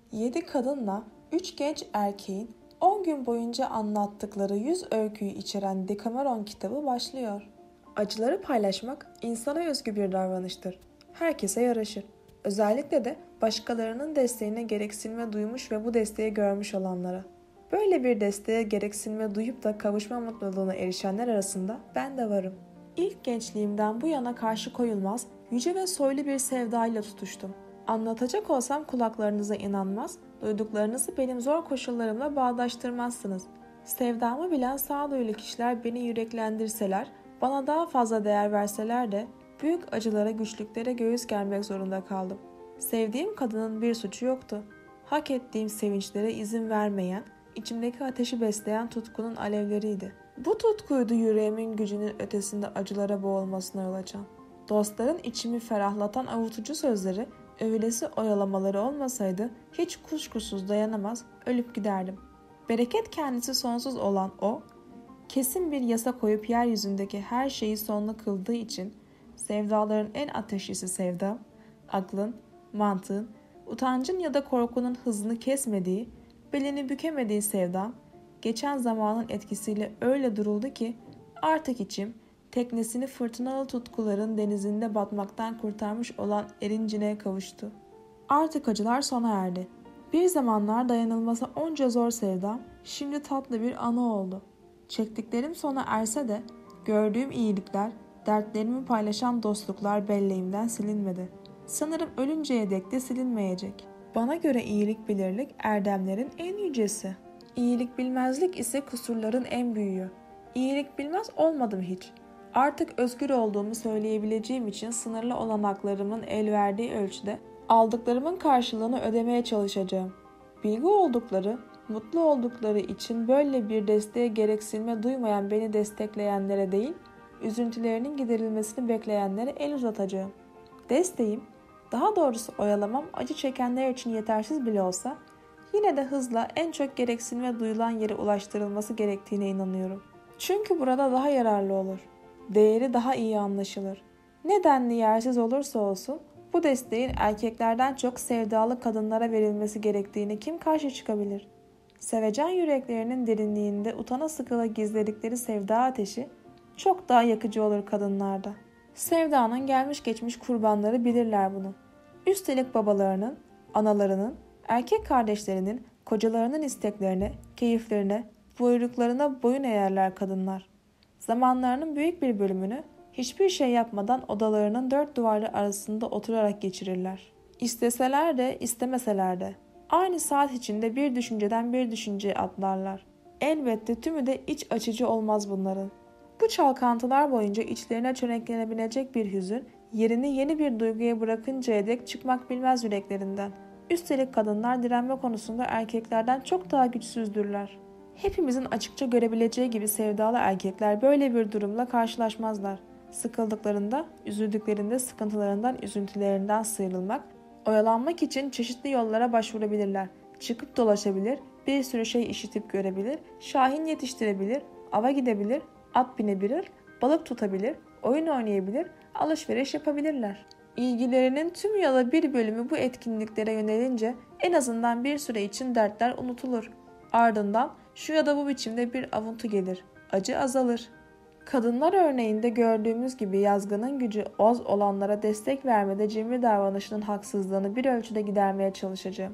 7 kadınla 3 genç erkeğin 10 gün boyunca anlattıkları 100 öyküyü içeren Decameron kitabı başlıyor. Acıları paylaşmak insana özgü bir davranıştır. Herkese yaraşır. Özellikle de başkalarının desteğine gereksinme duymuş ve bu desteği görmüş olanlara. Böyle bir desteğe gereksinme duyup da kavuşma mutluluğuna erişenler arasında ben de varım. İlk gençliğimden bu yana karşı koyulmaz, yüce ve soylu bir sevdayla tutuştum. Anlatacak olsam kulaklarınıza inanmaz, duyduklarınızı benim zor koşullarımla bağdaştırmazsınız. Sevdamı bilen sağduyulu kişiler beni yüreklendirseler, bana daha fazla değer verseler de büyük acılara, güçlüklere göğüs germek zorunda kaldım. Sevdiğim kadının bir suçu yoktu. Hak ettiğim sevinçlere izin vermeyen, içimdeki ateşi besleyen tutkunun alevleriydi. Bu tutkuydu yüreğimin gücünün ötesinde acılara boğulmasına yol açan. Dostların içimi ferahlatan avutucu sözleri, öylesi oyalamaları olmasaydı hiç kuşkusuz dayanamaz, ölüp giderdim. Bereket kendisi sonsuz olan o, kesin bir yasa koyup yeryüzündeki her şeyi sonlu kıldığı için sevdaların en ateşlisi sevda, aklın, mantığın, utancın ya da korkunun hızını kesmediği, belini bükemediği sevdam, geçen zamanın etkisiyle öyle duruldu ki artık içim, teknesini fırtınalı tutkuların denizinde batmaktan kurtarmış olan erincine kavuştu. Artık acılar sona erdi. Bir zamanlar dayanılması onca zor sevdam, şimdi tatlı bir anı oldu. Çektiklerim sona erse de, gördüğüm iyilikler, dertlerimi paylaşan dostluklar belleğimden silinmedi. Sanırım ölünceye dek de silinmeyecek. Bana göre iyilik bilirlik erdemlerin en yücesi. İyilik bilmezlik ise kusurların en büyüğü. İyilik bilmez olmadım hiç. Artık özgür olduğumu söyleyebileceğim için sınırlı olanaklarımın el verdiği ölçüde aldıklarımın karşılığını ödemeye çalışacağım. Bilgi oldukları, mutlu oldukları için böyle bir desteğe gereksinme duymayan beni destekleyenlere değil, üzüntülerinin giderilmesini bekleyenlere el uzatacağım. Desteğim, daha doğrusu oyalamam acı çekenler için yetersiz bile olsa, yine de hızla en çok gereksinme duyulan yere ulaştırılması gerektiğine inanıyorum. Çünkü burada daha yararlı olur. Değeri daha iyi anlaşılır. Nedenli yersiz olursa olsun, bu desteğin erkeklerden çok sevdalı kadınlara verilmesi gerektiğine kim karşı çıkabilir? Sevecen yüreklerinin derinliğinde utana sıkıla gizledikleri sevda ateşi çok daha yakıcı olur kadınlarda. Sevdanın gelmiş geçmiş kurbanları bilirler bunu. Üstelik babalarının, analarının, erkek kardeşlerinin, kocalarının isteklerine, keyiflerine, buyruklarına boyun eğerler kadınlar. Zamanlarının büyük bir bölümünü hiçbir şey yapmadan odalarının dört duvarı arasında oturarak geçirirler. İsteseler de istemeseler de aynı saat içinde bir düşünceden bir düşünceye atlarlar. Elbette tümü de iç açıcı olmaz bunların. Bu çalkantılar boyunca içlerine çöreklenebilecek bir hüzün yerini yeni bir duyguya bırakıncaya dek çıkmak bilmez yüreklerinden. Üstelik kadınlar direnme konusunda erkeklerden çok daha güçsüzdürler. Hepimizin açıkça görebileceği gibi sevdalı erkekler böyle bir durumla karşılaşmazlar. Sıkıldıklarında, üzüldüklerinde sıkıntılarından, üzüntülerinden sıyrılmak, oyalanmak için çeşitli yollara başvurabilirler. Çıkıp dolaşabilir, bir sürü şey işitip görebilir, şahin yetiştirebilir, ava gidebilir, at binebilir, balık tutabilir, oyun oynayabilir, alışveriş yapabilirler. İlgilerinin tüm ya da bir bölümü bu etkinliklere yönelince en azından bir süre için dertler unutulur. Ardından şu ya da bu biçimde bir avuntu gelir. Acı azalır. Kadınlar örneğinde gördüğümüz gibi yazgının gücü az olanlara destek vermede cimri davranışının haksızlığını bir ölçüde gidermeye çalışacağım.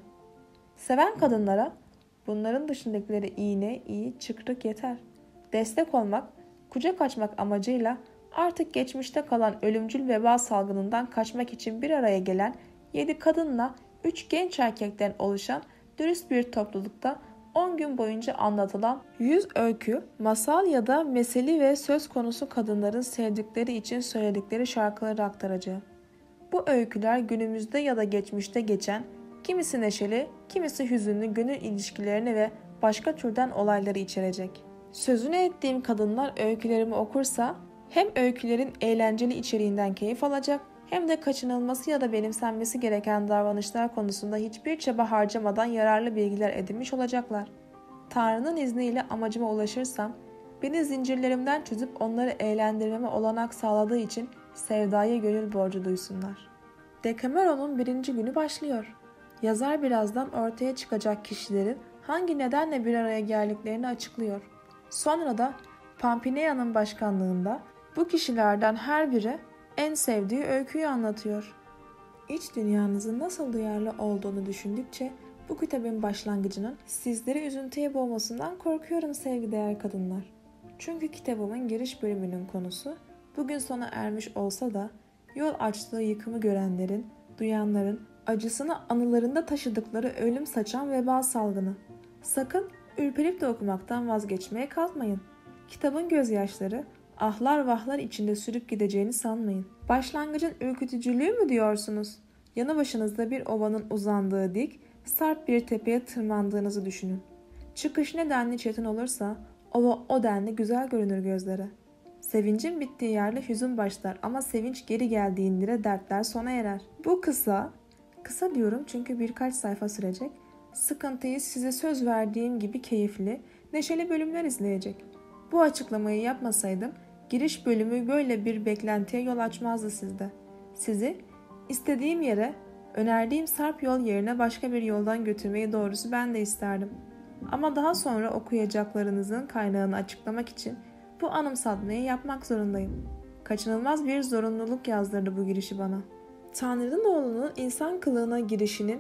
Seven kadınlara bunların dışındakileri iğne, iyi, çıkrık yeter. Destek olmak, kucak açmak amacıyla artık geçmişte kalan ölümcül veba salgınından kaçmak için bir araya gelen 7 kadınla 3 genç erkekten oluşan dürüst bir toplulukta 10 gün boyunca anlatılan 100 öykü, masal ya da meseli ve söz konusu kadınların sevdikleri için söyledikleri şarkıları aktaracağım. Bu öyküler günümüzde ya da geçmişte geçen, kimisi neşeli, kimisi hüzünlü gönül ilişkilerini ve başka türden olayları içerecek. Sözünü ettiğim kadınlar öykülerimi okursa, hem öykülerin eğlenceli içeriğinden keyif alacak, hem de kaçınılması ya da benimsenmesi gereken davranışlar konusunda hiçbir çaba harcamadan yararlı bilgiler edinmiş olacaklar. Tanrı'nın izniyle amacıma ulaşırsam, beni zincirlerimden çözüp onları eğlendirmeme olanak sağladığı için sevdaya gönül borcu duysunlar. Decameron'un 1. günü başlıyor. Yazar birazdan ortaya çıkacak kişilerin hangi nedenle bir araya geldiklerini açıklıyor. Sonra da Pampinea'nın başkanlığında bu kişilerden her biri en sevdiği öyküyü anlatıyor. İç dünyanızın nasıl duyarlı olduğunu düşündükçe bu kitabın başlangıcının sizleri üzüntüye boğmasından korkuyorum sevgideğer kadınlar. Çünkü kitabımın giriş bölümünün konusu bugün sona ermiş olsa da yol açtığı yıkımı görenlerin, duyanların acısını anılarında taşıdıkları ölüm saçan veba salgını. Sakın ürperip de okumaktan vazgeçmeye kalkmayın. Kitabın gözyaşları ahlar vahlar içinde sürüp gideceğini sanmayın. Başlangıcın ürkütücülüğü mü diyorsunuz? Yanı başınızda bir ovanın uzandığı dik, sarp bir tepeye tırmandığınızı düşünün. Çıkış ne denli çetin olursa ova o denli güzel görünür gözlere. Sevincin bittiği yerde hüzün başlar ama sevinç geri geldiğinde dertler sona erer. Bu kısa diyorum çünkü birkaç sayfa sürecek, sıkıntıyı size söz verdiğim gibi keyifli, neşeli bölümler izleyecek. Bu açıklamayı yapmasaydım giriş bölümü böyle bir beklentiye yol açmazdı sizde. Sizi istediğim yere, önerdiğim sarp yol yerine başka bir yoldan götürmeyi doğrusu ben de isterdim. Ama daha sonra okuyacaklarınızın kaynağını açıklamak için bu anımsatmayı yapmak zorundayım. Kaçınılmaz bir zorunluluk yazdırdı bu girişi bana. Tanrı'nın oğlunun insan kılığına girişinin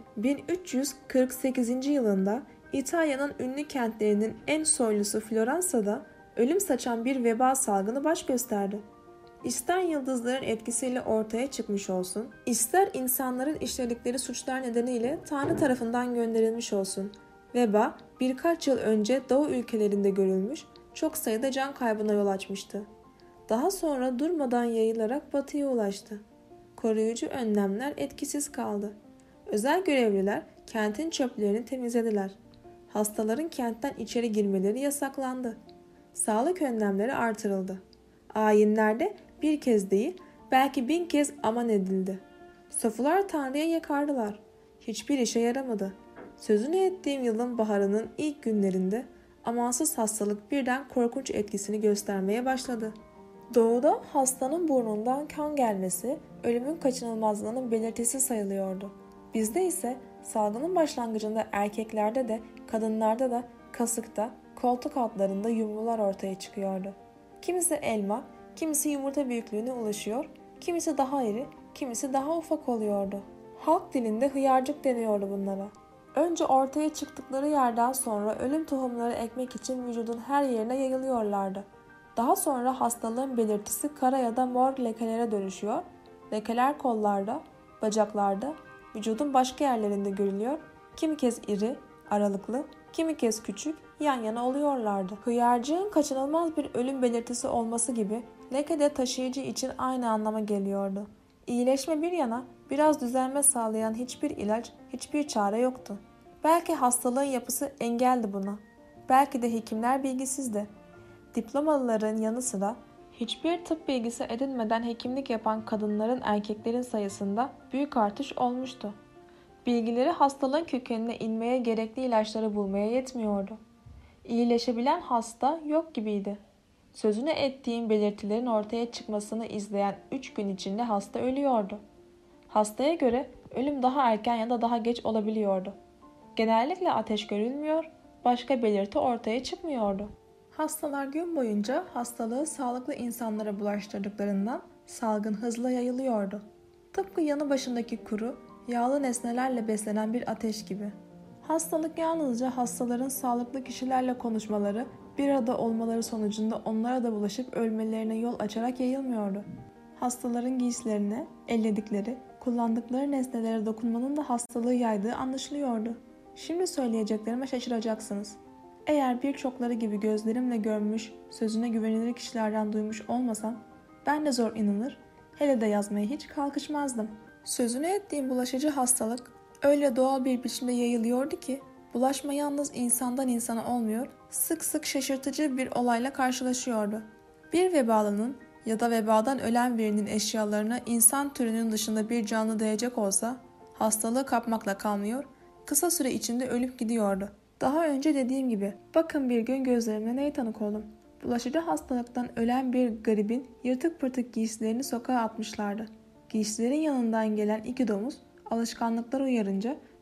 1348. yılında İtalya'nın ünlü kentlerinin en soylusu Floransa'da ölüm saçan bir veba salgını baş gösterdi. İster yıldızların etkisiyle ortaya çıkmış olsun, ister insanların işledikleri suçlar nedeniyle Tanrı tarafından gönderilmiş olsun, veba birkaç yıl önce Doğu ülkelerinde görülmüş, çok sayıda can kaybına yol açmıştı. Daha sonra durmadan yayılarak batıya ulaştı. Koruyucu önlemler etkisiz kaldı. Özel görevliler kentin çöplerini temizlediler. Hastaların kentten içeri girmeleri yasaklandı. Sağlık önlemleri artırıldı. Ayinlerde bir kez değil, belki 1000 kez aman edildi. Sofular Tanrı'ya yakardılar. Hiçbir işe yaramadı. Sözünü ettiğim yılın baharının ilk günlerinde amansız hastalık birden korkunç etkisini göstermeye başladı. Doğuda hastanın burnundan kan gelmesi ölümün kaçınılmazlığının belirtisi sayılıyordu. Bizde ise salgının başlangıcında erkeklerde de kadınlarda da kasıkta, koltuk altlarında yumrular ortaya çıkıyordu. Kimisi elma, kimisi yumurta büyüklüğüne ulaşıyor, kimisi daha iri, kimisi daha ufak oluyordu. Halk dilinde hıyarcık deniyordu bunlara. Önce ortaya çıktıkları yerden sonra ölüm tohumları ekmek için vücudun her yerine yayılıyorlardı. Daha sonra hastalığın belirtisi kara ya da mor lekelere dönüşüyor. Lekeler kollarda, bacaklarda, vücudun başka yerlerinde görülüyor. Kimi kez iri, aralıklı, kimi kez küçük, yan yana oluyorlardı. Hıyarcığın kaçınılmaz bir ölüm belirtisi olması gibi leke de taşıyıcı için aynı anlama geliyordu. İyileşme bir yana biraz düzelme sağlayan hiçbir ilaç, hiçbir çare yoktu. Belki hastalığın yapısı engeldi buna. Belki de hekimler bilgisizdi. Diplomalıların yanı sıra hiçbir tıp bilgisi edinmeden hekimlik yapan kadınların erkeklerin sayısında büyük artış olmuştu. Bilgileri hastalığın kökenine inmeye gerekli ilaçları bulmaya yetmiyordu. İyileşebilen hasta yok gibiydi. Sözünü ettiğim belirtilerin ortaya çıkmasını izleyen 3 gün içinde hasta ölüyordu. Hastaya göre ölüm daha erken ya da daha geç olabiliyordu. Genellikle ateş görülmüyor, başka belirti ortaya çıkmıyordu. Hastalar gün boyunca hastalığı sağlıklı insanlara bulaştırdıklarından salgın hızla yayılıyordu. Tıpkı yanı başındaki kuru, yağlı nesnelerle beslenen bir ateş gibi. Hastalık yalnızca hastaların sağlıklı kişilerle konuşmaları, bir arada olmaları sonucunda onlara da bulaşıp ölmelerine yol açarak yayılmıyordu. Hastaların giysilerine, elledikleri, kullandıkları nesnelere dokunmanın da hastalığı yaydığı anlaşılıyordu. Şimdi söyleyeceklerime şaşıracaksınız. Eğer birçokları gibi gözlerimle görmüş, sözüne güvenilir kişilerden duymuş olmasam, ben de zor inanır, hele de yazmaya hiç kalkışmazdım. Sözünü ettiğim bulaşıcı hastalık öyle doğal bir biçimde yayılıyordu ki, bulaşma yalnız insandan insana olmuyor, sık sık şaşırtıcı bir olayla karşılaşıyordu. Bir vebalının ya da vebadan ölen birinin eşyalarına insan türünün dışında bir canlı değecek olsa, hastalığı kapmakla kalmıyor, kısa süre içinde ölüp gidiyordu. Daha önce dediğim gibi, bakın bir gün gözlerimle neye tanık oldum. Bulaşıcı hastalıktan ölen bir garibin yırtık pırtık giysilerini sokağa atmışlardı. Giysilerin yanından gelen iki domuz, alışkanlıklar uyarınca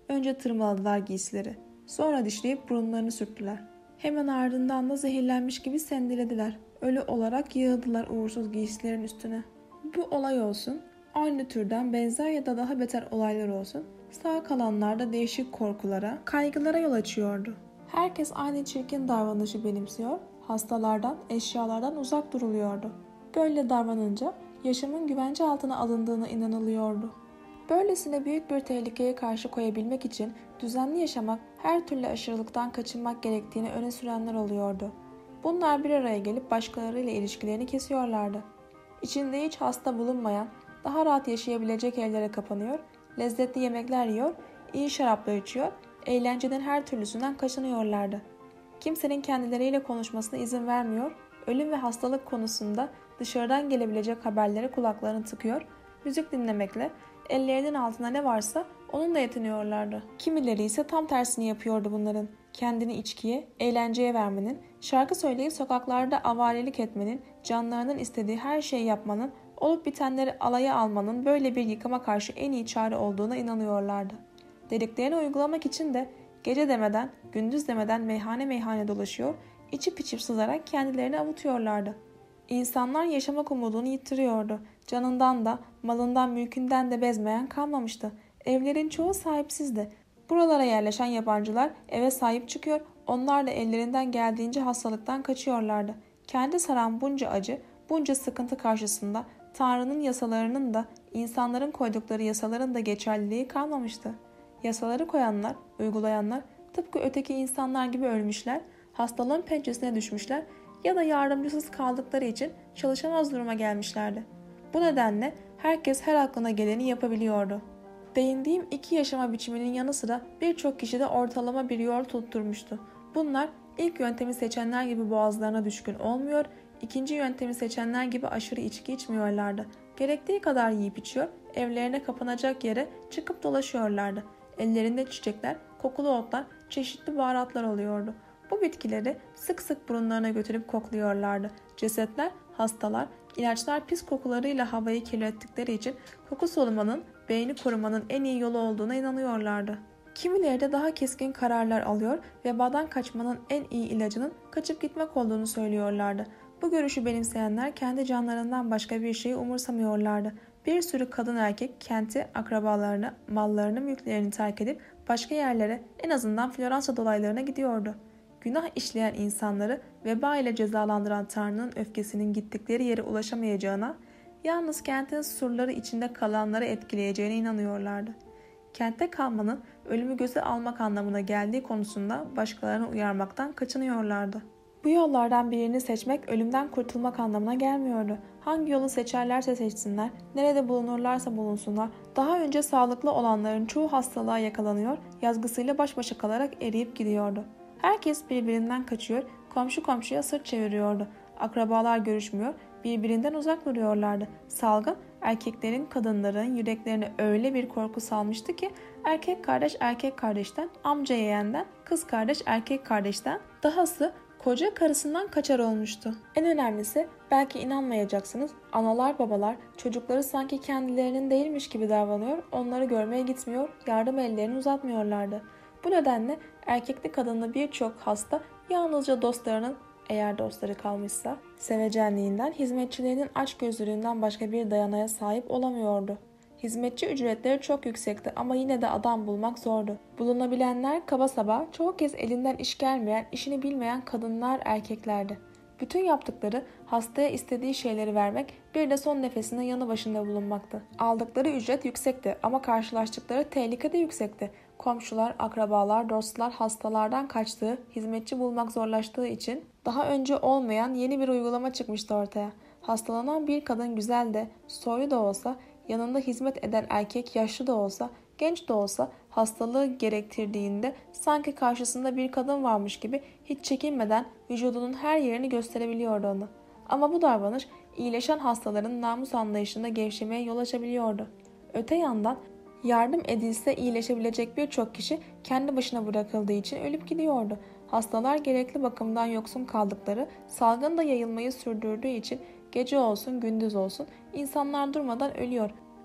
Önce tırmaladılar giysileri. Sonra dişleyip burunlarını sürttüler. Hemen ardından da zehirlenmiş gibi sendelediler. Ölü olarak yığıldılar uğursuz giysilerin üstüne. Bu olay olsun, aynı türden benzer ya da daha beter olaylar olsun, sağ kalanlar da değişik korkulara, kaygılara yol açıyordu. Herkes aynı çirkin davranışı benimsiyor, hastalardan, eşyalardan uzak duruluyordu. Böyle davranınca yaşamın güvence altına alındığına inanılıyordu. Böylesine büyük bir tehlikeye karşı koyabilmek için düzenli yaşamak, her türlü aşırılıktan kaçınmak gerektiğini öne sürenler oluyordu. Bunlar bir araya gelip başkalarıyla ilişkilerini kesiyorlardı. İçinde hiç hasta bulunmayan, daha rahat yaşayabilecek evlere kapanıyor, lezzetli yemekler yiyor, iyi şaraplar içiyor, eğlencenin her türlüsünden kaçınıyorlardı. Kimsenin kendileriyle konuşmasına izin vermiyor, ölüm ve hastalık konusunda dışarıdan gelebilecek haberlere kulaklarını tıkıyor, müzik dinlemekle, ellerinin altında ne varsa onunla yetiniyorlardı. Kimileri ise tam tersini yapıyordu bunların. Kendini içkiye, eğlenceye vermenin, şarkı söyleyip sokaklarda avarilik etmenin, canlarının istediği her şeyi yapmanın, olup bitenleri alaya almanın böyle bir yıkıma karşı en iyi çare olduğuna inanıyorlardı. Dediklerini uygulamak için de gece demeden, gündüz demeden meyhane meyhane dolaşıyor, içip içip sızarak kendilerini avutuyorlardı. İnsanlar yaşamak umudunu yitiriyordu. Canından da, malından, mülkünden de bezmeyen kalmamıştı. Evlerin çoğu sahipsizdi. Buralara yerleşen yabancılar eve sahip çıkıyor, onlar da ellerinden geldiğince hastalıktan kaçıyorlardı. Kendi saran bunca acı, bunca sıkıntı karşısında Tanrı'nın yasalarının da, insanların koydukları yasaların da geçerliliği kalmamıştı. Yasaları koyanlar, uygulayanlar tıpkı öteki insanlar gibi ölmüşler, hastalığın pençesine düşmüşler ya da yardımcısız kaldıkları için çalışamaz duruma gelmişlerdi. Bu nedenle herkes her aklına geleni yapabiliyordu. Değindiğim iki yaşama biçiminin yanı sıra birçok kişi de ortalama bir yol tutturmuştu. Bunlar ilk yöntemi seçenler gibi boğazlarına düşkün olmuyor, ikinci yöntemi seçenler gibi aşırı içki içmiyorlardı. Gerektiği kadar yiyip içiyor, evlerine kapanacak yere çıkıp dolaşıyorlardı. Ellerinde çiçekler, kokulu otlar, çeşitli baharatlar oluyordu. Bu bitkileri sık sık burunlarına götürüp kokluyorlardı. Cesetler, hastalar, ilaçlar pis kokularıyla havayı kirlettikleri için koku solumanın, beyni korumanın en iyi yolu olduğuna inanıyorlardı. Kimileri de daha keskin kararlar alıyor ve vebadan kaçmanın en iyi ilacının kaçıp gitmek olduğunu söylüyorlardı. Bu görüşü benimseyenler kendi canlarından başka bir şeyi umursamıyorlardı. Bir sürü kadın erkek kenti, akrabalarını, mallarını, mülklerini terk edip başka yerlere, en azından Floransa dolaylarına gidiyordu. Günah işleyen insanları veba ile cezalandıran Tanrı'nın öfkesinin gittikleri yere ulaşamayacağına, yalnız kentin surları içinde kalanları etkileyeceğine inanıyorlardı. Kentte kalmanın ölümü göze almak anlamına geldiği konusunda başkalarını uyarmaktan kaçınıyorlardı. Bu yollardan birini seçmek ölümden kurtulmak anlamına gelmiyordu. Hangi yolu seçerlerse seçsinler, nerede bulunurlarsa bulunsunlar, daha önce sağlıklı olanların çoğu hastalığa yakalanıyor, yazgısıyla baş başa kalarak eriyip gidiyordu. Herkes birbirinden kaçıyor, komşu komşuya sırt çeviriyordu. Akrabalar görüşmüyor, birbirinden uzak duruyorlardı. Salgın, erkeklerin, kadınların yüreklerine öyle bir korku salmıştı ki erkek kardeş erkek kardeşten, amca yeğenden, kız kardeş erkek kardeşten, dahası koca karısından kaçar olmuştu. En önemlisi, belki inanmayacaksınız, analar babalar çocukları sanki kendilerinin değilmiş gibi davranıyor, onları görmeye gitmiyor, yardım ellerini uzatmıyorlardı. Bu nedenle erkekli kadınlı birçok hasta yalnızca dostlarının, eğer dostları kalmışsa, sevecenliğinden, hizmetçilerinin açgözlülüğünden başka bir dayanaya sahip olamıyordu. Hizmetçi ücretleri çok yüksekti ama yine de adam bulmak zordu. Bulunabilenler kaba saba, çoğu kez elinden iş gelmeyen, işini bilmeyen kadınlar, erkeklerdi. Bütün yaptıkları hastaya istediği şeyleri vermek, bir de son nefesinde yanı başında bulunmaktı. Aldıkları ücret yüksekti ama karşılaştıkları tehlike de yüksekti. Komşular, akrabalar, dostlar hastalardan kaçtığı, hizmetçi bulmak zorlaştığı için daha önce olmayan yeni bir uygulama çıkmıştı ortaya. Hastalanan bir kadın güzel de, soylu da olsa, yanında hizmet eden erkek yaşlı da olsa, genç de olsa hastalığı gerektirdiğinde sanki karşısında bir kadın varmış gibi hiç çekinmeden vücudunun her yerini gösterebiliyordu onu. Ama bu davranış iyileşen hastaların namus anlayışında gevşemeye yol açabiliyordu. Öte yandan yardım edilse iyileşebilecek birçok kişi kendi başına bırakıldığı için ölüp gidiyordu. Hastalar gerekli bakımdan yoksun kaldıkları, salgın da yayılmayı sürdürdüğü için gece olsun gündüz olsun insanlar durmadan ölüyor.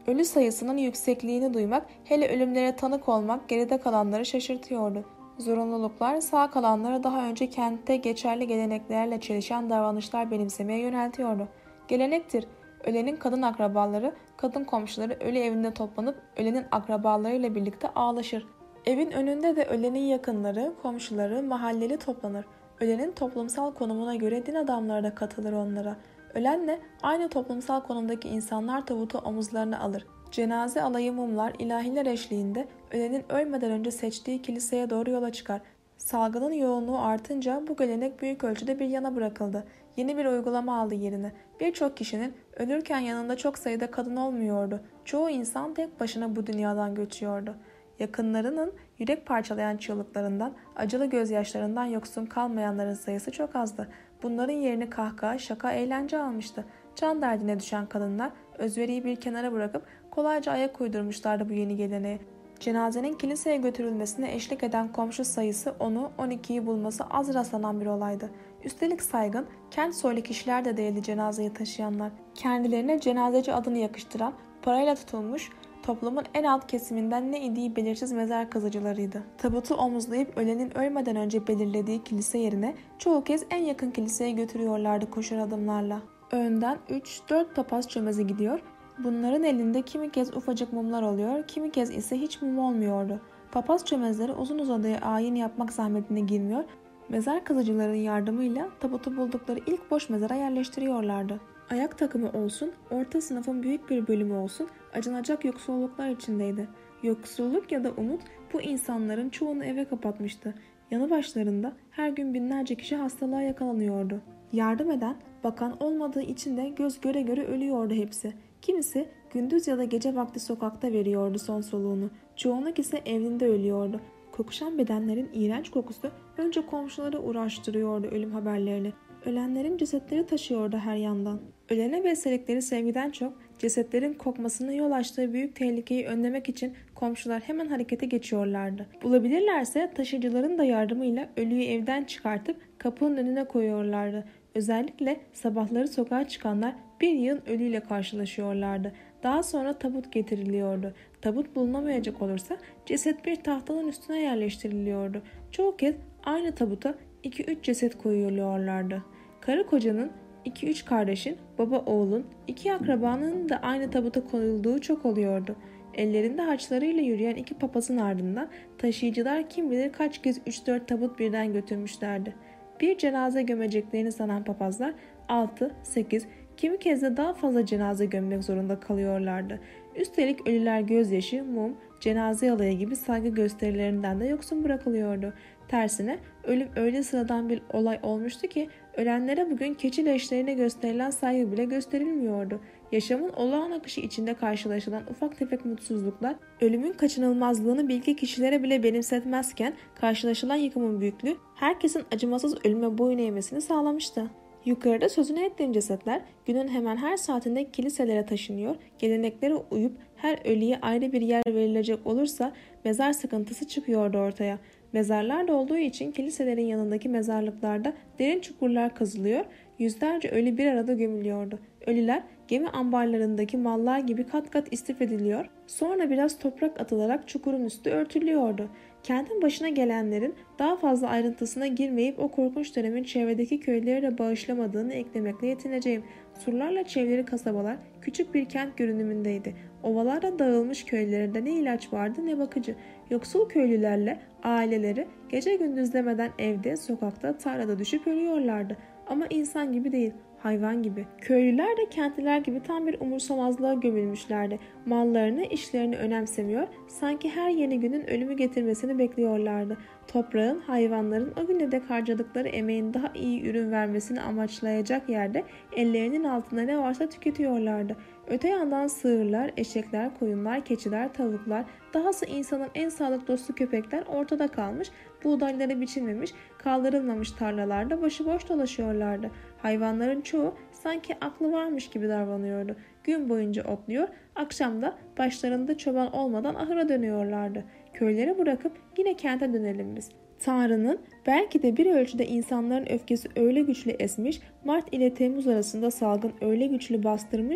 Ölü sayısının yüksekliğini duymak, hele ölümlere tanık olmak geride kalanları şaşırtıyordu. Zorunluluklar sağ kalanları daha önce kentte geçerli geleneklerle çelişen davranışlar benimsemeye yöneltiyordu. Gelenektir. Ölenin kadın akrabaları, kadın komşuları ölü evinde toplanıp ölenin akrabalarıyla birlikte ağlaşır. Evin önünde de ölenin yakınları, komşuları, mahalleli toplanır. Ölenin toplumsal konumuna göre din adamları da katılır onlara. Ölenle aynı toplumsal konumdaki insanlar tabutu omuzlarına alır. Cenaze alayı mumlar, ilahiler eşliğinde ölenin ölmeden önce seçtiği kiliseye doğru yola çıkar. Salgının yoğunluğu artınca bu gelenek büyük ölçüde bir yana bırakıldı. Yeni bir uygulama aldı yerine. Birçok kişinin ölürken yanında çok sayıda kadın olmuyordu. Çoğu insan tek başına bu dünyadan göçüyordu. Yakınlarının yürek parçalayan çığlıklarından, acılı gözyaşlarından yoksun kalmayanların sayısı çok azdı. Bunların yerini kahkaha, şaka, eğlence almıştı. Can derdine düşen kadınlar özveriyi bir kenara bırakıp kolayca ayak uydurmuşlardı bu yeni geleneğe. Cenazenin kiliseye götürülmesine eşlik eden komşu sayısı 10'u 12'yi bulması az rastlanan bir olaydı. Üstelik saygın, kent soylu kişiler de değildi cenazeyi taşıyanlar. Kendilerine cenazeci adını yakıştıran, parayla tutulmuş, toplumun en alt kesiminden ne indiği belirsiz mezar kazıcılarıydı. Tabutu omuzlayıp ölenin ölmeden önce belirlediği kilise yerine çoğu kez en yakın kiliseye götürüyorlardı koşar adımlarla. Önden 3-4 papaz çömezi gidiyor. Bunların elinde kimi kez ufacık mumlar oluyor, kimi kez ise hiç mum olmuyordu. Papaz çömezleri uzun uzadıya ayin yapmak zahmetine girmiyor, mezar kazıcıların yardımıyla tabutu buldukları ilk boş mezara yerleştiriyorlardı. Ayak takımı olsun, orta sınıfın büyük bir bölümü olsun, acınacak yoksulluklar içindeydi. Yoksulluk ya da umut bu insanların çoğunu eve kapatmıştı. Yanı başlarında her gün binlerce kişi hastalığa yakalanıyordu. Yardım eden, bakan olmadığı için de göz göre göre ölüyordu hepsi. Kimisi gündüz ya da gece vakti sokakta veriyordu son soluğunu. Çoğunluk ise evinde ölüyordu. Kokuşan bedenlerin iğrenç kokusu önce komşuları uğraştırıyordu ölüm haberlerini. Ölenlerin cesetleri taşıyordu her yandan. Ölene besledikleri sevgiden çok cesetlerin kokmasına yol açtığı büyük tehlikeyi önlemek için komşular hemen harekete geçiyorlardı. Bulabilirlerse taşıyıcıların da yardımıyla ölüyü evden çıkartıp kapının önüne koyuyorlardı. Özellikle sabahları sokağa çıkanlar bir yığın ölüyle karşılaşıyorlardı. Daha sonra tabut getiriliyordu. Tabut bulunamayacak olursa ceset bir tahtanın üstüne yerleştiriliyordu. Çoğu kez aynı tabuta 2-3 ceset koyuyorlardı. Karı kocanın, 2-3 kardeşin, baba oğlun, 2 akrabanın da aynı tabuta konulduğu çok oluyordu. Ellerinde haçlarıyla yürüyen 2 papazın ardından taşıyıcılar kim bilir kaç kez 3-4 tabut birden götürmüşlerdi. Bir cenaze gömeceklerini sanan papazlar 6, 8, kimi kez de daha fazla cenaze gömmek zorunda kalıyorlardı. Üstelik ölüler gözyaşı, mum, cenaze alayı gibi saygı gösterilerinden de yoksun bırakılıyordu. Tersine ölüm öyle sıradan bir olay olmuştu ki ölenlere bugün keçi leşlerine gösterilen saygı bile gösterilmiyordu. Yaşamın olağan akışı içinde karşılaşılan ufak tefek mutsuzluklar ölümün kaçınılmazlığını bilgi kişilere bile benimsetmezken karşılaşılan yıkımın büyüklüğü herkesin acımasız ölüme boyun eğmesini sağlamıştı. Yukarıda sözünü ettiğim cesetler günün hemen her saatinde kiliselere taşınıyor, geleneklere uyup her ölüye ayrı bir yer verilecek olursa mezar sıkıntısı çıkıyordu ortaya. Mezarlar da olduğu için kiliselerin yanındaki mezarlıklarda derin çukurlar kazılıyor, yüzlerce ölü bir arada gömülüyordu. Ölüler gemi ambarlarındaki mallar gibi kat kat istif ediliyor, sonra biraz toprak atılarak çukurun üstü örtülüyordu. Kentin başına gelenlerin daha fazla ayrıntısına girmeyip o korkunç dönemin çevredeki köyleri de bağışlamadığını eklemekle yetineceğim. Surlarla çevrili kasabalar küçük bir kent görünümündeydi. Ovalarda dağılmış köylerinde ne ilaç vardı ne bakıcı. Yoksul köylülerle aileleri gece gündüz demeden evde, sokakta, tarlada düşüp ölüyorlardı. Ama insan gibi değil, hayvan gibi. Köylüler de kentliler gibi tam bir umursamazlığa gömülmüşlerdi. Mallarını, işlerini önemsemiyor, sanki her yeni günün ölümü getirmesini bekliyorlardı. Toprağın, hayvanların o güne dek harcadıkları emeğin daha iyi ürün vermesini amaçlayacak yerde ellerinin altında ne varsa tüketiyorlardı. Öte yandan sığırlar, eşekler, koyunlar, keçiler, tavuklar, dahası insanın en sağlık dostu köpekler ortada kalmış, buğdayları biçilmemiş, kaldırılmamış tarlalarda başıboş dolaşıyorlardı. Hayvanların çoğu sanki aklı varmış gibi davranıyordu. Gün boyunca otluyor, akşamda başlarında çoban olmadan ahıra dönüyorlardı. Köyleri bırakıp yine kente dönelim biz. Tanrı'nın belki de bir ölçüde insanların öfkesi öyle güçlü esmiş, Mart ile Temmuz arasında salgın öyle güçlü bastırmış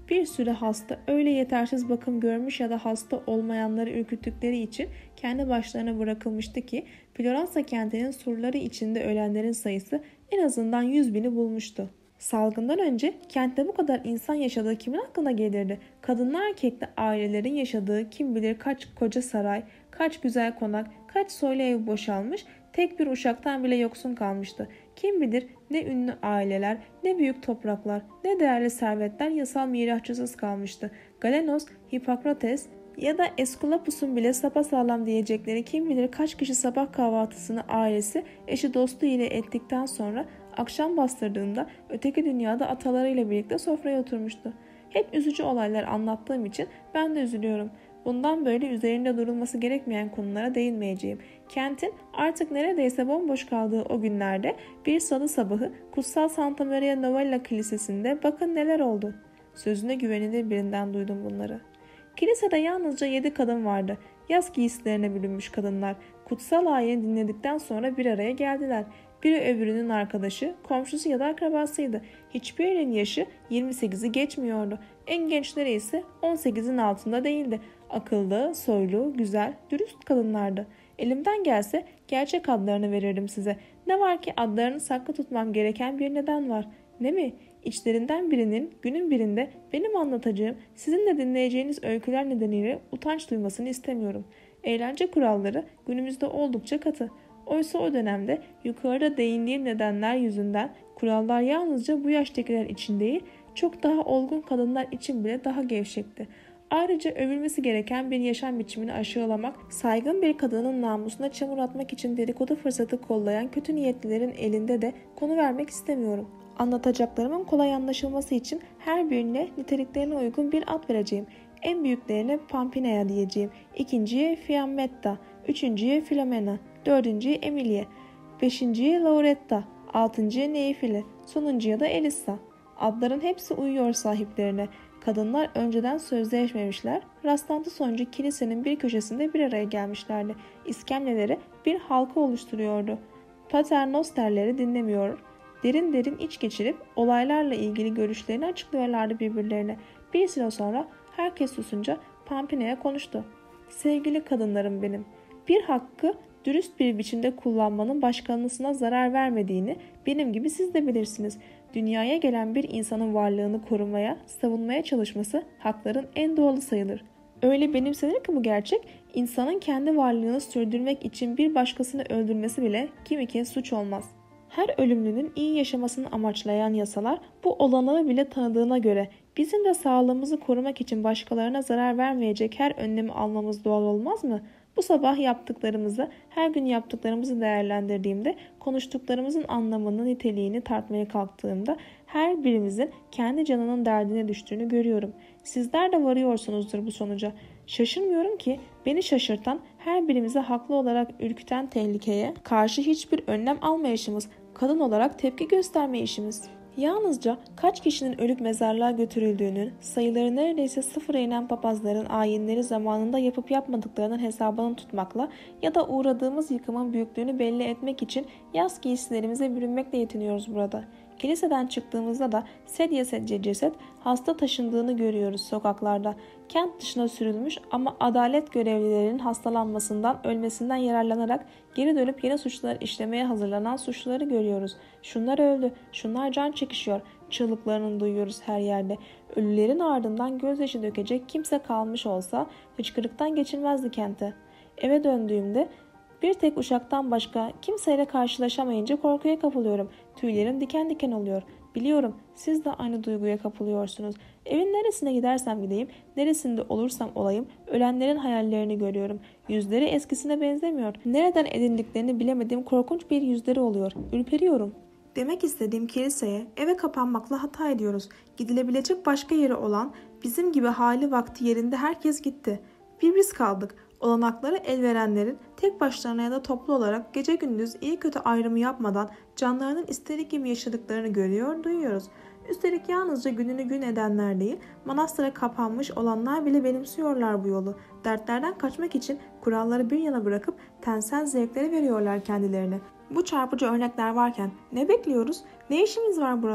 Bir sürü hasta öyle yetersiz bakım görmüş ya da hasta olmayanları ürküttükleri için kendi başlarına bırakılmıştı ki Floransa kentinin surları içinde ölenlerin sayısı en azından 100.000'i bulmuştu. Salgından önce kentte bu kadar insan yaşadığı kimin aklına gelirdi? Kadınlı erkekli ailelerin yaşadığı kim bilir kaç koca saray, kaç güzel konak, kaç soylu ev boşalmış, tek bir uşaktan bile yoksun kalmıştı. Kim bilir ne ünlü aileler, ne büyük topraklar, ne değerli servetler yasal mirasçısız kalmıştı. Galenos, Hippokrates ya da Esculapus'un bile sapasağlam diyecekleri kim bilir kaç kişi sabah kahvaltısını ailesi, eşi dostu ile ettikten sonra akşam bastırdığında öteki dünyada atalarıyla birlikte sofraya oturmuştu. Hep üzücü olaylar anlattığım için ben de üzülüyorum. Bundan böyle üzerinde durulması gerekmeyen konulara değinmeyeceğim. Kentin artık neredeyse bomboş kaldığı o günlerde bir salı sabahı Kutsal Santa Maria Novella Kilisesi'nde bakın neler oldu. Sözüne güvenilir birinden duydum bunları. Kilisede yalnızca 7 kadın vardı. Yaz giysilerine bürünmüş kadınlar. Kutsal ayini dinledikten sonra bir araya geldiler. Biri öbürünün arkadaşı, komşusu ya da akrabasıydı. Hiçbirinin yaşı 28'i geçmiyordu. En gençleri ise 18'in altında değildi. Akıllı, soylu, güzel, dürüst kadınlardı. Elimden gelse gerçek adlarını verirdim size. Ne var ki adlarını saklı tutmam gereken bir neden var. Ne mi? İçlerinden birinin günün birinde benim anlatacağım, sizin de dinleyeceğiniz öyküler nedeniyle utanç duymasını istemiyorum. Eğlence kuralları günümüzde oldukça katı. Oysa o dönemde yukarıda değindiğim nedenler yüzünden kurallar yalnızca bu yaştakiler için değil, çok daha olgun kadınlar için bile daha gevşekti. Ayrıca övülmesi gereken bir yaşam biçimini aşağılamak, saygın bir kadının namusuna çamur atmak için dedikodu fırsatı kollayan kötü niyetlilerin elinde de konu vermek istemiyorum. Anlatacaklarımın kolay anlaşılması için her birine niteliklerine uygun bir ad vereceğim. En büyüklerine Pampinea diyeceğim, ikinciye Fiammetta, üçüncüye Filomena, dördüncüye Emilie, beşinciye Lauretta, altıncıya Neifile, sonuncuya da Elissa. Adların hepsi uyuyor sahiplerine. Kadınlar önceden sözleşmemişler, rastlantı sonucu kilisenin bir köşesinde bir araya gelmişlerdi. İskemleleri bir halka oluşturuyordu. Paternosterleri dinlemiyor, derin derin iç geçirip olaylarla ilgili görüşlerini açıklıyorlardı birbirlerine. Bir süre sonra herkes susunca Pampinea konuştu. Sevgili kadınlarım benim, bir hakkı dürüst bir biçimde kullanmanın başkalarına zarar vermediğini benim gibi siz de bilirsiniz. Dünyaya gelen bir insanın varlığını korumaya, savunmaya çalışması hakların en doğalı sayılır. Öyle benimsenir ki bu gerçek, insanın kendi varlığını sürdürmek için bir başkasını öldürmesi bile kimi kez suç olmaz. Her ölümlünün iyi yaşamasını amaçlayan yasalar bu olanağı bile tanıdığına göre bizim de sağlığımızı korumak için başkalarına zarar vermeyecek her önlemi almamız doğal olmaz mı? Bu sabah yaptıklarımızı, her gün yaptıklarımızı değerlendirdiğimde, konuştuklarımızın anlamını, niteliğini tartmaya kalktığımda her birimizin kendi canının derdine düştüğünü görüyorum. Sizler de varıyorsunuzdur bu sonuca. Şaşırmıyorum ki beni şaşırtan, her birimize haklı olarak ürküten tehlikeye karşı hiçbir önlem almayışımız, kadın olarak tepki göstermeyişimiz. Yalnızca kaç kişinin ölüp mezarlığa götürüldüğünün, sayıları neredeyse sıfıra inen papazların ayinleri zamanında yapıp yapmadıklarının hesabını tutmakla ya da uğradığımız yıkımın büyüklüğünü belli etmek için yaz giysilerimize bürünmekle yetiniyoruz burada. Kiliseden çıktığımızda da sedye sedye ceset hasta taşındığını görüyoruz sokaklarda. Kent dışına sürülmüş ama adalet görevlilerinin hastalanmasından, ölmesinden yararlanarak geri dönüp yeni suçlar işlemeye hazırlanan suçluları görüyoruz. Şunlar öldü, şunlar can çekişiyor, çığlıklarını duyuyoruz her yerde. Ölülerin ardından gözyaşı dökecek kimse kalmış olsa hıçkırıktan geçilmezdi kente. Eve döndüğümde bir tek uşaktan başka kimseyle karşılaşamayınca korkuya kapılıyorum. Tüylerim diken diken oluyor. Biliyorum siz de aynı duyguya kapılıyorsunuz. Evin neresine gidersem gideyim, neresinde olursam olayım, ölenlerin hayallerini görüyorum. Yüzleri eskisine benzemiyor. Nereden edindiklerini bilemediğim korkunç bir yüzleri oluyor. Ürperiyorum. Demek istediğim kiliseye, eve kapanmakla hata ediyoruz. Gidilebilecek başka yeri olan, bizim gibi hali vakti yerinde herkes gitti. Bir biz kaldık. Olanakları el verenlerin tek başlarına ya da toplu olarak gece gündüz iyi kötü ayrımı yapmadan canlarının istediği gibi yaşadıklarını görüyor, duyuyoruz. Üstelik yalnızca gününü gün edenler değil, manastıra kapanmış olanlar bile benimsiyorlar bu yolu. Dertlerden kaçmak için kuralları bir yana bırakıp tensel zevkleri veriyorlar kendilerine. Bu çarpıcı örnekler varken ne bekliyoruz? Ne işimiz var burada?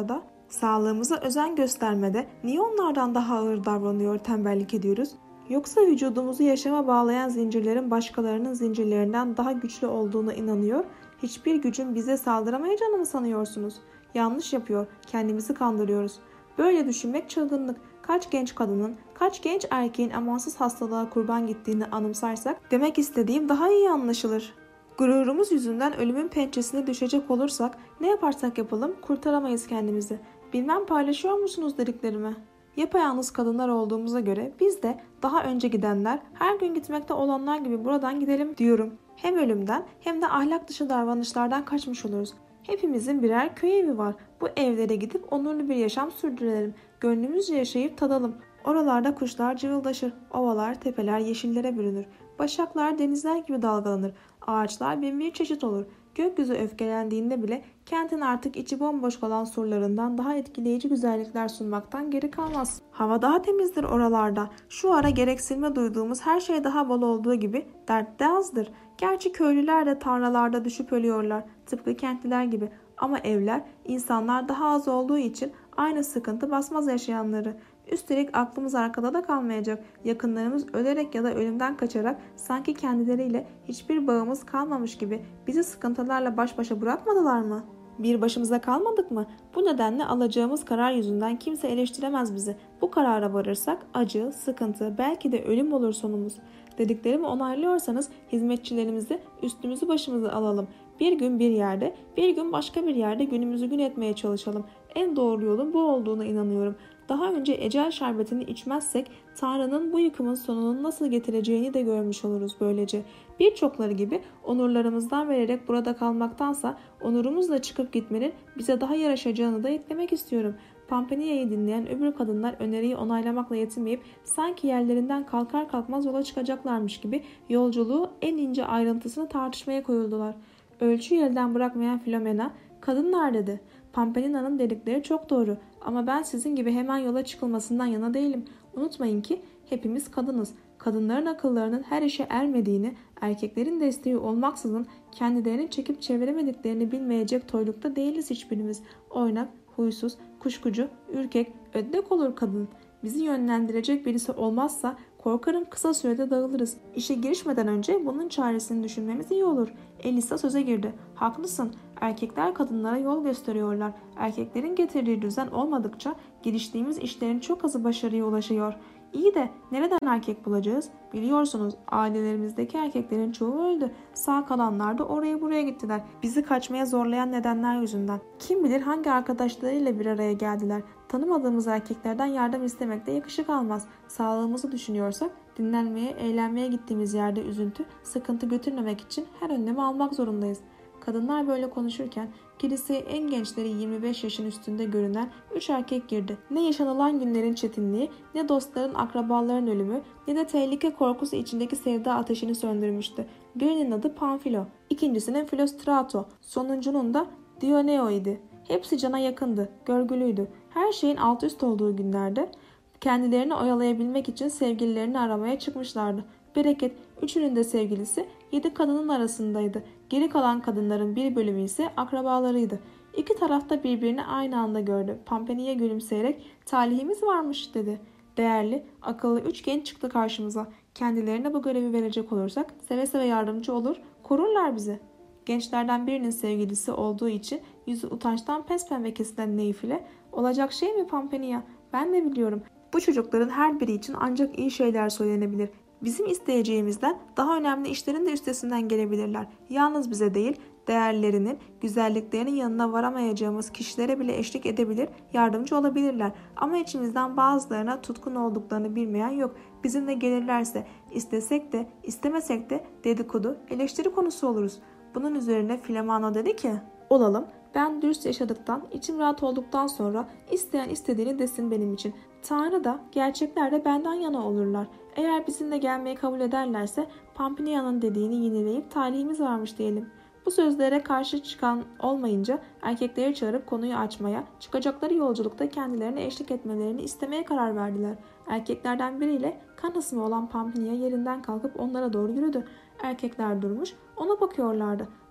Sağlığımıza özen göstermede niye onlardan daha ağır davranıyor, tembellik ediyoruz? Yoksa vücudumuzu yaşama bağlayan zincirlerin başkalarının zincirlerinden daha güçlü olduğuna inanıyor, hiçbir gücün bize saldıramayacağını mı sanıyorsunuz? Yanlış yapıyor, kendimizi kandırıyoruz. Böyle düşünmek çılgınlık. Kaç genç kadının, kaç genç erkeğin amansız hastalığa kurban gittiğini anımsarsak demek istediğim daha iyi anlaşılır. Gururumuz yüzünden ölümün pençesine düşecek olursak ne yaparsak yapalım kurtaramayız kendimizi. Bilmem paylaşıyor musunuz dediklerimi? Yapayalnız kadınlar olduğumuza göre biz de daha önce gidenler, her gün gitmekte olanlar gibi buradan gidelim diyorum. Hem ölümden hem de ahlak dışı davranışlardan kaçmış oluruz. Hepimizin birer köy evi var. Bu evlere gidip onurlu bir yaşam sürdürelim. Gönlümüzce yaşayıp tadalım. Oralarda kuşlar cıvıldaşır. Ovalar, tepeler yeşillere bürünür. Başaklar denizler gibi dalgalanır. Ağaçlar bin bir çeşit olur. Gökyüzü öfkelendiğinde bile kentin artık içi bomboş kalan surlarından daha etkileyici güzellikler sunmaktan geri kalmaz. Hava daha temizdir oralarda. Şu ara gereksinme duyduğumuz her şey daha bol olduğu gibi dert de azdır. Gerçi köylüler de tarlalarda düşüp ölüyorlar. Tıpkı kentliler gibi. Ama evler, insanlar daha az olduğu için aynı sıkıntı basmaz yaşayanları. Üstelik aklımız arkada da kalmayacak. Yakınlarımız ölerek ya da ölümden kaçarak sanki kendileriyle hiçbir bağımız kalmamış gibi bizi sıkıntılarla baş başa bırakmadılar mı? Bir başımıza kalmadık mı? Bu nedenle alacağımız karar yüzünden kimse eleştiremez bizi. Bu karara varırsak acı, sıkıntı, belki de ölüm olur sonumuz. Dediklerimi onaylıyorsanız hizmetçilerimizi üstümüzü başımızı alalım. Bir gün bir yerde, bir gün başka bir yerde günümüzü gün etmeye çalışalım. En doğru yolun bu olduğuna inanıyorum. Daha önce ecel şerbetini içmezsek Tanrı'nın bu yıkımın sonunun nasıl getireceğini de görmüş oluruz böylece. Birçokları gibi onurlarımızdan vererek burada kalmaktansa onurumuzla çıkıp gitmenin bize daha yaraşacağını da eklemek istiyorum. Pampania'yı dinleyen öbür kadınlar öneriyi onaylamakla yetinmeyip sanki yerlerinden kalkar kalkmaz yola çıkacaklarmış gibi yolculuğu en ince ayrıntısını tartışmaya koyuldular. Ölçüyü elden bırakmayan Filomena, "Kadınlar," dedi. "Pampania'nın dedikleri çok doğru ama ben sizin gibi hemen yola çıkılmasından yana değilim. Unutmayın ki hepimiz kadınız. Kadınların akıllarının her işe ermediğini, erkeklerin desteği olmaksızın kendilerini çekip çeviremediklerini bilmeyecek toylukta değiliz hiçbirimiz. Oynak, huysuz, kuşkucu, ürkek, ödlek olur kadın. Bizi yönlendirecek birisi olmazsa korkarım kısa sürede dağılırız. İşe girişmeden önce bunun çaresini düşünmemiz iyi olur." Elisa söze girdi. "Haklısın. Erkekler kadınlara yol gösteriyorlar. Erkeklerin getirdiği düzen olmadıkça giriştiğimiz işlerin çok azı başarıya ulaşıyor. İyi de nereden erkek bulacağız? Biliyorsunuz ailelerimizdeki erkeklerin çoğu öldü. Sağ kalanlar da oraya buraya gittiler. Bizi kaçmaya zorlayan nedenler yüzünden. Kim bilir hangi arkadaşlarıyla bir araya geldiler. Tanımadığımız erkeklerden yardım istemek de yakışık almaz. Sağlığımızı düşünüyorsak dinlenmeye, eğlenmeye gittiğimiz yerde üzüntü, sıkıntı götürmemek için her önlemi almak zorundayız." Kadınlar böyle konuşurken kiliseye en gençleri 25 yaşın üstünde görünen 3 erkek girdi. Ne yaşanılan günlerin çetinliği, ne dostların, akrabaların ölümü, ne de tehlike korkusu içindeki sevda ateşini söndürmüştü. Birinin adı Pamfilo, ikincisinin Filostrato, sonuncunun da Dioneo idi. Hepsi cana yakındı, görgülüydü. Her şeyin alt üst olduğu günlerde kendilerini oyalayabilmek için sevgililerini aramaya çıkmışlardı. Bereket, üçünün de sevgilisi 7 kadının arasındaydı. Geri kalan kadınların bir bölümü ise akrabalarıydı. İki taraf da birbirini aynı anda gördü. Pampania gülümseyerek "Talihimiz varmış," dedi. Değerli, akıllı 3 genç çıktı karşımıza. Kendilerine bu görevi verecek olursak seve seve yardımcı olur, korurlar bizi. Gençlerden birinin sevgilisi olduğu için yüzü utançtan pespembe kesilen Neif ile "Olacak şey mi Pampania? Ben de biliyorum. Bu çocukların her biri için ancak iyi şeyler söylenebilir. Bizim isteyeceğimizden daha önemli işlerin de üstesinden gelebilirler. Yalnız bize değil, değerlerinin, güzelliklerinin yanına varamayacağımız kişilere bile eşlik edebilir, yardımcı olabilirler. Ama içimizden bazılarına tutkun olduklarını bilmeyen yok. Bizimle gelirlerse, istesek de, istemesek de dedikodu, eleştiri konusu oluruz." Bunun üzerine Filemano dedi ki, "Olalım. Ben dürüst yaşadıktan, içim rahat olduktan sonra isteyen istediğini desin benim için. Tanrı da, gerçekler de benden yana olurlar. Eğer bizimle gelmeyi kabul ederlerse Pampinia'nın dediğini yineleyip talihimiz varmış diyelim." Bu sözlere karşı çıkan olmayınca erkekleri çağırıp konuyu açmaya, çıkacakları yolculukta kendilerine eşlik etmelerini istemeye karar verdiler. Erkeklerden biriyle kan ısımı olan Pampinia yerinden kalkıp onlara doğru yürüdü. Erkekler durmuş, ona bakıyorlardı.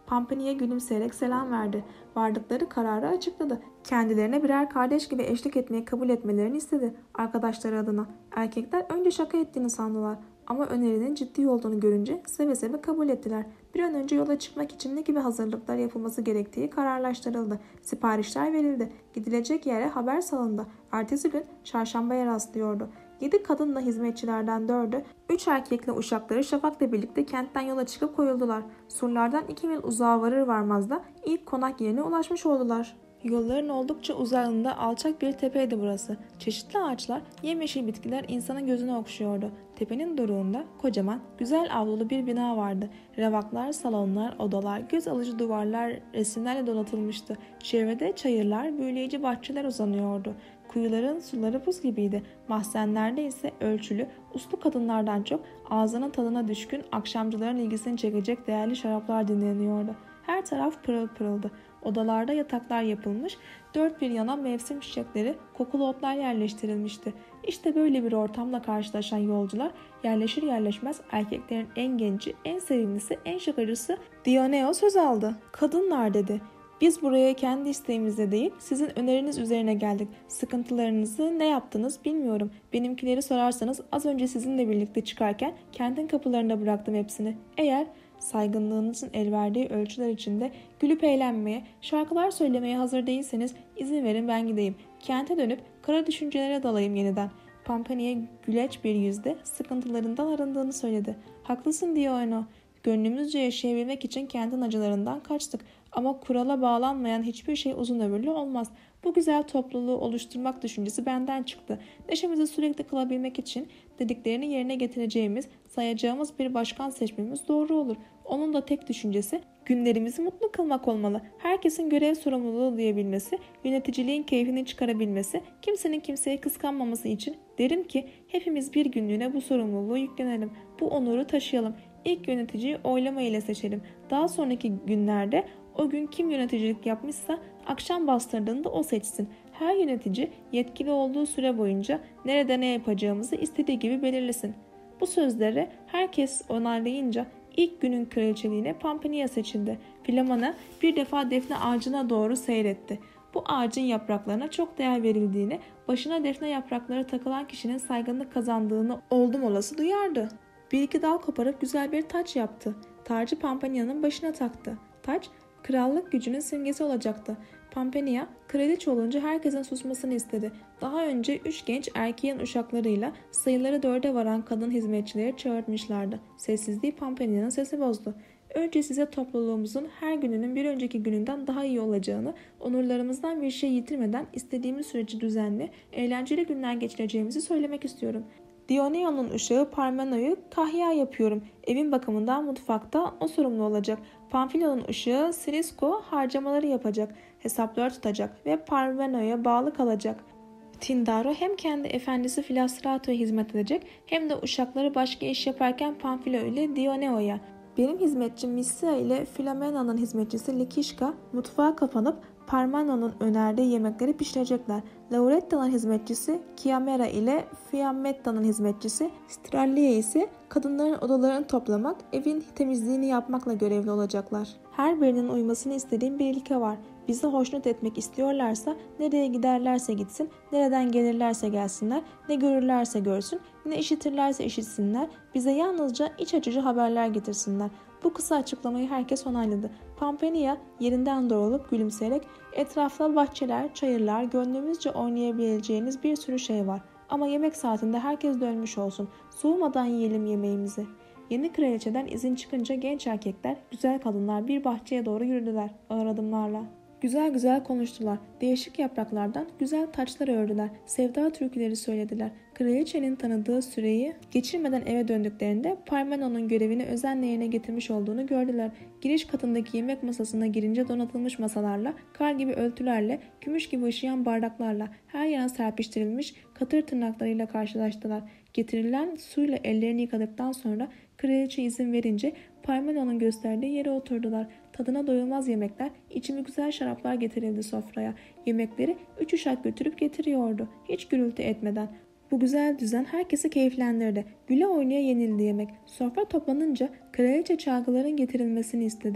Pampani'ye gülümseyerek selam verdi. Vardıkları kararı açıkladı. Kendilerine birer kardeş gibi eşlik etmeyi kabul etmelerini istedi arkadaşları adına. Erkekler önce şaka ettiğini sandılar ama önerinin ciddi olduğunu görünce seve seve kabul ettiler. Bir an önce yola çıkmak için ne gibi hazırlıklar yapılması gerektiği kararlaştırıldı. Siparişler verildi. Gidilecek yere haber salındı. Ertesi gün çarşambaya rastlıyordu. 7 kadınla hizmetçilerden 4'ü, 3 erkekle uşakları Şafak'la birlikte kentten yola çıkıp koyuldular. Surlardan 2 mil uzağa varır varmaz da ilk konak yerine ulaşmış oldular. Yolların oldukça uzağında alçak bir tepeydi burası. Çeşitli ağaçlar, yemyeşil bitkiler insanın gözünü okşuyordu. Tepenin doruğunda kocaman, güzel avlulu bir bina vardı. Revaklar, salonlar, odalar, göz alıcı duvarlar resimlerle donatılmıştı. Çevrede çayırlar, büyüleyici bahçeler uzanıyordu. Kuyuların suları buz gibiydi. Mahzenlerde ise ölçülü, uslu kadınlardan çok ağzının tadına düşkün akşamcıların ilgisini çekecek değerli şaraplar dinleniyordu. Her taraf pırıl pırıldı. Odalarda yataklar yapılmış, dört bir yana mevsim çiçekleri, kokulu otlar yerleştirilmişti. İşte böyle bir ortamla karşılaşan yolcular yerleşir yerleşmez erkeklerin en genci, en sevimlisi, en şakacısı Dioneo söz aldı. "Kadınlar," dedi. "Biz buraya kendi isteğimizle değil, sizin öneriniz üzerine geldik. Sıkıntılarınızı ne yaptınız bilmiyorum. Benimkileri sorarsanız az önce sizinle birlikte çıkarken kentin kapılarında bıraktım hepsini. Eğer saygınlığınızın el verdiği ölçüler içinde gülüp eğlenmeye, şarkılar söylemeye hazır değilseniz izin verin ben gideyim. Kente dönüp kara düşüncelere dalayım yeniden." Pampani'ye güleç bir yüzle sıkıntılarından arındığını söyledi. "Haklısın," diyor Ono. "Gönlümüzce yaşayabilmek için kentin acılarından kaçtık. Ama kurala bağlanmayan hiçbir şey uzun ömürlü olmaz. Bu güzel topluluğu oluşturmak düşüncesi benden çıktı. Neşemizi sürekli kılabilmek için dediklerini yerine getireceğimiz, sayacağımız bir başkan seçmemiz doğru olur. Onun da tek düşüncesi günlerimizi mutlu kılmak olmalı. Herkesin görev sorumluluğu duyabilmesi, yöneticiliğin keyfini çıkarabilmesi, kimsenin kimseyi kıskanmaması için derim ki hepimiz bir günlüğüne bu sorumluluğu yüklenelim. Bu onuru taşıyalım. İlk yöneticiyi oylama ile seçelim. Daha sonraki günlerde o gün kim yöneticilik yapmışsa akşam bastırdığında o seçsin. Her yönetici yetkili olduğu süre boyunca nerede ne yapacağımızı istediği gibi belirlesin." Bu sözleri herkes onaylayınca ilk günün kraliçeliğine Pampania seçildi. Filamena bir defa defne ağacına doğru seyretti. Bu ağacın yapraklarına çok değer verildiğini, başına defne yaprakları takılan kişinin saygınlık kazandığını oldum olası duyardı. Bir iki dal koparıp güzel bir taç yaptı. Tacı Pampania'nın başına taktı. Taç, krallık gücünün simgesi olacaktı. Pampania, kraliçe olunca herkesin susmasını istedi. Daha önce 3 genç erkeğin uşaklarıyla sayıları 4'e varan kadın hizmetçileri çağırtmışlardı. Sessizliği Pampania'nın sesi bozdu. "Önce size topluluğumuzun her gününün bir önceki gününden daha iyi olacağını, onurlarımızdan bir şey yitirmeden istediğimiz sürece düzenli, eğlenceli günler geçireceğimizi söylemek istiyorum. Dioneo'nun uşağı Parmeno'yu kahya yapıyorum. Evin bakımından mutfakta o sorumlu olacak. Pamfilo'nun uşağı Sirisco harcamaları yapacak, hesapları tutacak ve Parmeno'ya bağlı kalacak. Tindaro hem kendi efendisi Filostrato'ya hizmet edecek hem de uşakları başka iş yaparken Pamfilo ile Dioneo'ya. Benim hizmetçim Missia ile Filamena'nın hizmetçisi Likişka mutfağa kapanıp Parmeno'nun önerdiği yemekleri pişirecekler. Lauretta'nın hizmetçisi Chiamera ile Fiammetta'nın hizmetçisi Strallia ise kadınların odalarını toplamak, evin temizliğini yapmakla görevli olacaklar. Her birinin uymasını istediğim bir ilke var. Bizi hoşnut etmek istiyorlarsa nereye giderlerse gitsin, nereden gelirlerse gelsinler, ne görürlerse görsün, ne işitirlerse işitsinler, bize yalnızca iç açıcı haberler getirsinler. Bu kısa açıklamayı herkes onayladı. Pampania yerinden doğrulup gülümseyerek etrafta bahçeler, çayırlar, gönlümüzce oynayabileceğiniz bir sürü şey var. Ama yemek saatinde herkes dönmüş olsun. Soğumadan yiyelim yemeğimizi. Yeni kraliçeden izin çıkınca genç erkekler, güzel kadınlar bir bahçeye doğru yürüdüler ağır adımlarla. Güzel güzel konuştular. Değişik yapraklardan güzel taçlar ördüler. Sevda türküleri söylediler. Kraliçenin tanıdığı süreyi geçirmeden eve döndüklerinde Parmeno'nun görevini özenle yerine getirmiş olduğunu gördüler. Giriş katındaki yemek masasına girince donatılmış masalarla, kar gibi örtülerle, gümüş gibi ışıyan bardaklarla, her yana serpiştirilmiş katır tırnaklarıyla karşılaştılar. Getirilen suyla ellerini yıkadıktan sonra kraliçe izin verince Parmeno'nun gösterdiği yere oturdular. Tadına doyulmaz yemekler, içimi güzel şaraplar getirildi sofraya. Yemekleri 3 uşak götürüp getiriyordu. Hiç gürültü etmeden. Bu güzel düzen herkesi keyiflendirdi. Güle oynaya yenildi yemek. Sofra toplanınca kraliçe çalgıların getirilmesini istedi.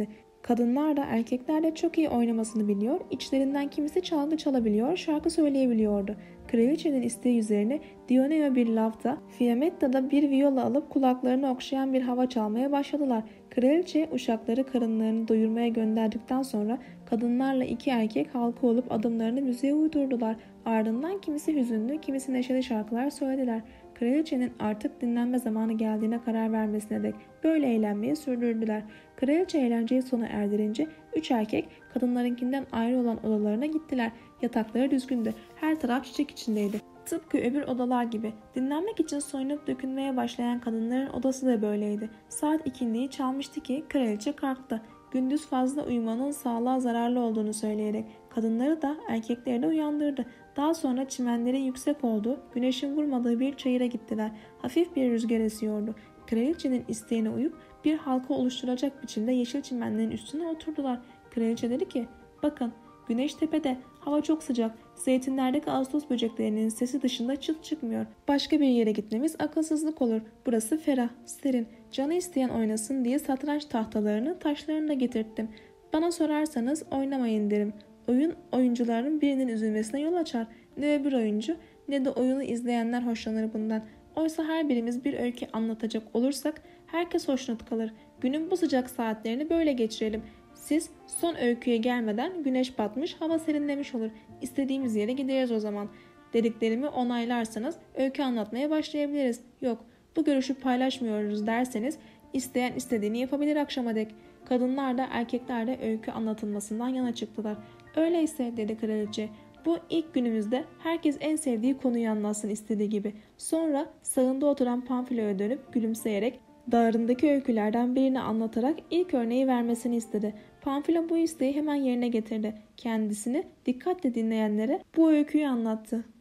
Kadınlar da erkekler de çok iyi oynamasını biliyor, içlerinden kimisi çalgı çalabiliyor, şarkı söyleyebiliyordu. Kraliçenin isteği üzerine Dioneo bir lafta, Fiametta da bir viola alıp kulaklarını okşayan bir hava çalmaya başladılar. Kraliçe uşakları karınlarını doyurmaya gönderdikten sonra kadınlarla iki erkek halka olup adımlarını müziğe uydurdular. Ardından kimisi hüzünlü, kimisi neşeli şarkılar söylediler. Kraliçenin artık dinlenme zamanı geldiğine karar vermesine dek böyle eğlenmeyi sürdürdüler. Kraliçe eğlenceyi sona erdirince üç erkek kadınlarınkinden ayrı olan odalarına gittiler. Yatakları düzgündü. Her taraf çiçek içindeydi. Tıpkı öbür odalar gibi. Dinlenmek için soyunup dökünmeye başlayan kadınların odası da böyleydi. Saat ikindiyi çalmıştı ki kraliçe kalktı. Gündüz fazla uyumanın sağlığa zararlı olduğunu söyleyerek kadınları da erkekleri de uyandırdı. Daha sonra çimenlerin yüksek olduğu, güneşin vurmadığı bir çayıra gittiler. Hafif bir rüzgar esiyordu. Kraliçenin isteğine uyup bir halka oluşturacak biçimde yeşil çimenlerin üstüne oturdular. Kraliçe dedi ki, bakın güneş tepede, hava çok sıcak, zeytinlerdeki ağustos böceklerinin sesi dışında çıt çıkmıyor. Başka bir yere gitmemiz akılsızlık olur. Burası ferah, serin, canı isteyen oynasın diye satranç tahtalarını, taşlarını da getirttim. Bana sorarsanız oynamayın derim. Oyun oyuncuların birinin üzülmesine yol açar. Ne öbür oyuncu ne de oyunu izleyenler hoşlanır bundan. Oysa her birimiz bir öykü anlatacak olursak herkes hoşnut kalır. Günün bu sıcak saatlerini böyle geçirelim. Siz son öyküye gelmeden güneş batmış, hava serinlemiş olur. İstediğimiz yere gideriz o zaman. Dediklerimi onaylarsanız öykü anlatmaya başlayabiliriz. Yok, bu görüşü paylaşmıyoruz derseniz isteyen istediğini yapabilir akşama dek. Kadınlar da erkekler de öykü anlatılmasından yana çıktılar. Öyleyse dedi kraliçe, bu ilk günümüzde herkes en sevdiği konuyu anlatsın istediği gibi. Sonra sağında oturan Pamfilo'ya dönüp gülümseyerek dağrındaki öykülerden birini anlatarak ilk örneği vermesini istedi. Pamfilo bu isteği hemen yerine getirdi. Kendisini dikkatle dinleyenlere bu öyküyü anlattı.